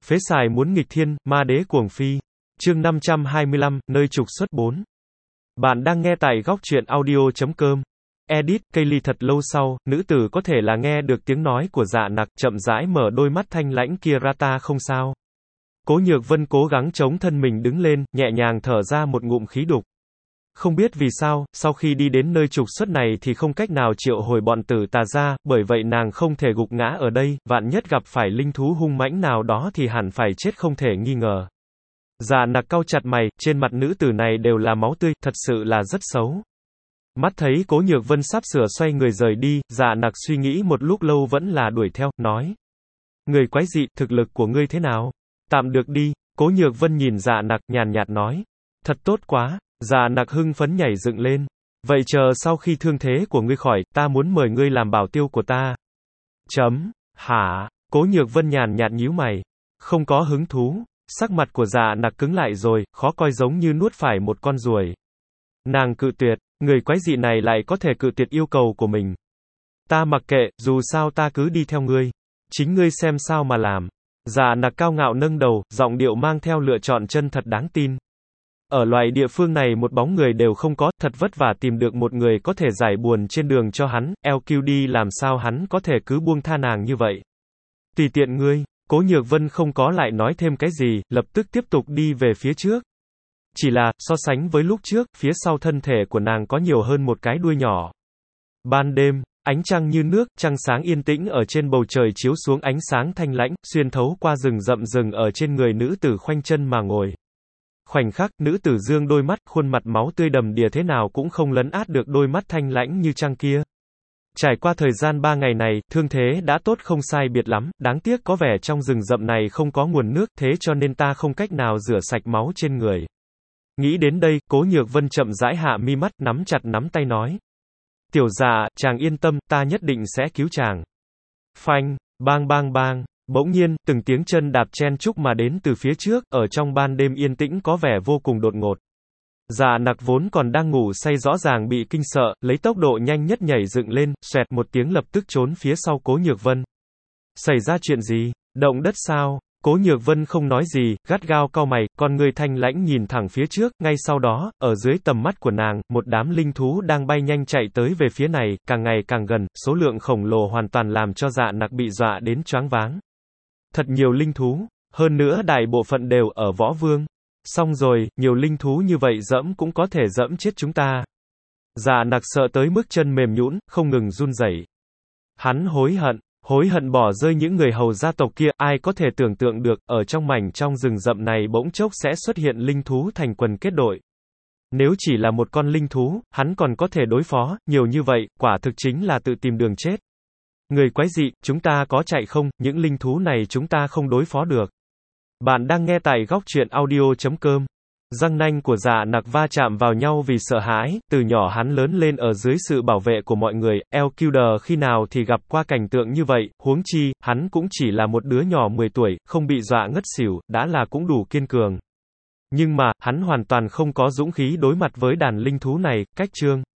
Phế xài muốn nghịch thiên, ma đế cuồng phi. Chương 525, nơi trục xuất 4. Bạn đang nghe tại góc truyện audio.com. Edit, Kaylee thật lâu sau, nữ tử có thể là nghe được tiếng nói của Dạ Nặc, chậm rãi mở đôi mắt thanh lãnh kia ra ta không sao. Cố Nhược Vân cố gắng chống thân mình đứng lên, nhẹ nhàng thở ra một ngụm khí đục. Không biết vì sao, sau khi đi đến nơi trục xuất này thì không cách nào triệu hồi bọn tử tà ra, bởi vậy nàng không thể gục ngã ở đây, vạn nhất gặp phải linh thú hung mãnh nào đó thì hẳn phải chết không thể nghi ngờ. Dạ Nặc cau chặt mày, trên mặt nữ tử này đều là máu tươi, thật sự là rất xấu. Mắt thấy Cố Nhược Vân sắp sửa xoay người rời đi, Dạ Nặc suy nghĩ một lúc lâu vẫn là đuổi theo, nói. Người quái dị, thực lực của ngươi thế nào? Tạm được đi, Cố Nhược Vân nhìn Dạ Nặc, nhàn nhạt nói. Thật tốt quá. Dạ Nặc hưng phấn nhảy dựng lên. Vậy chờ sau khi thương thế của ngươi khỏi, ta muốn mời ngươi làm bảo tiêu của ta. Hả? Cố Nhược Vân nhàn nhạt nhíu mày. Không có hứng thú. Sắc mặt của Dạ Nặc cứng lại rồi, khó coi giống như nuốt phải một con ruồi. Nàng cự tuyệt, người quái dị này lại có thể cự tuyệt yêu cầu của mình. Ta mặc kệ, dù sao ta cứ đi theo ngươi. Chính ngươi xem sao mà làm. Dạ Nặc cao ngạo nâng đầu, giọng điệu mang theo lựa chọn chân thật đáng tin. Ở loại địa phương này một bóng người đều không có, thật vất vả tìm được một người có thể giải buồn trên đường cho hắn, LQD làm sao hắn có thể cứ buông tha nàng như vậy. Tùy tiện ngươi, Cố Nhược Vân không có lại nói thêm cái gì, lập tức tiếp tục đi về phía trước. Chỉ là, so sánh với lúc trước, phía sau thân thể của nàng có nhiều hơn một cái đuôi nhỏ. Ban đêm, ánh trăng như nước, trăng sáng yên tĩnh ở trên bầu trời chiếu xuống ánh sáng thanh lãnh, xuyên thấu qua rừng rậm rừng ở trên người nữ tử khoanh chân mà ngồi. Khoảnh khắc, nữ tử dương đôi mắt, khuôn mặt máu tươi đầm đìa thế nào cũng không lấn át được đôi mắt thanh lãnh như trăng kia. Trải qua thời gian 3 ngày này, thương thế đã tốt không sai biệt lắm, đáng tiếc có vẻ trong rừng rậm này không có nguồn nước, thế cho nên ta không cách nào rửa sạch máu trên người. Nghĩ đến đây, Cố Nhược Vân chậm rãi hạ mi mắt, nắm chặt nắm tay nói. Tiểu Dạ, chàng yên tâm, ta nhất định sẽ cứu chàng. Phanh, bang bang bang. Bỗng nhiên, từng tiếng chân đạp chen chúc mà đến từ phía trước, ở trong ban đêm yên tĩnh có vẻ vô cùng đột ngột. Dạ Nặc vốn còn đang ngủ say rõ ràng bị kinh sợ, lấy tốc độ nhanh nhất nhảy dựng lên, xoẹt một tiếng lập tức trốn phía sau Cố Nhược Vân. Xảy ra chuyện gì? Động đất sao? Cố Nhược Vân không nói gì, gắt gao cau mày, con người thanh lãnh nhìn thẳng phía trước, ngay sau đó, ở dưới tầm mắt của nàng, một đám linh thú đang bay nhanh chạy tới về phía này, càng ngày càng gần, số lượng khổng lồ hoàn toàn làm cho Dạ Nặc bị dọa đến choáng váng. Thật nhiều linh thú, hơn nữa đại bộ phận đều ở Võ Vương. Xong rồi, nhiều linh thú như vậy dẫm cũng có thể dẫm chết chúng ta. Dạ Nặc sợ tới mức chân mềm nhũn, không ngừng run rẩy. Hắn hối hận bỏ rơi những người hầu gia tộc kia, ai có thể tưởng tượng được, ở trong mảnh trong rừng rậm này bỗng chốc sẽ xuất hiện linh thú thành quần kết đội. Nếu chỉ là một con linh thú, hắn còn có thể đối phó, nhiều như vậy, quả thực chính là tự tìm đường chết. Người quái dị, chúng ta có chạy không, những linh thú này chúng ta không đối phó được. Bạn đang nghe tại góc truyện audio.com. Răng nanh của Dạ Nặc va chạm vào nhau vì sợ hãi, từ nhỏ hắn lớn lên ở dưới sự bảo vệ của mọi người, LQD khi nào thì gặp qua cảnh tượng như vậy, huống chi, hắn cũng chỉ là một đứa nhỏ 10 tuổi, không bị dọa ngất xỉu, đã là cũng đủ kiên cường. Nhưng mà, hắn hoàn toàn không có dũng khí đối mặt với đàn linh thú này, cách chương.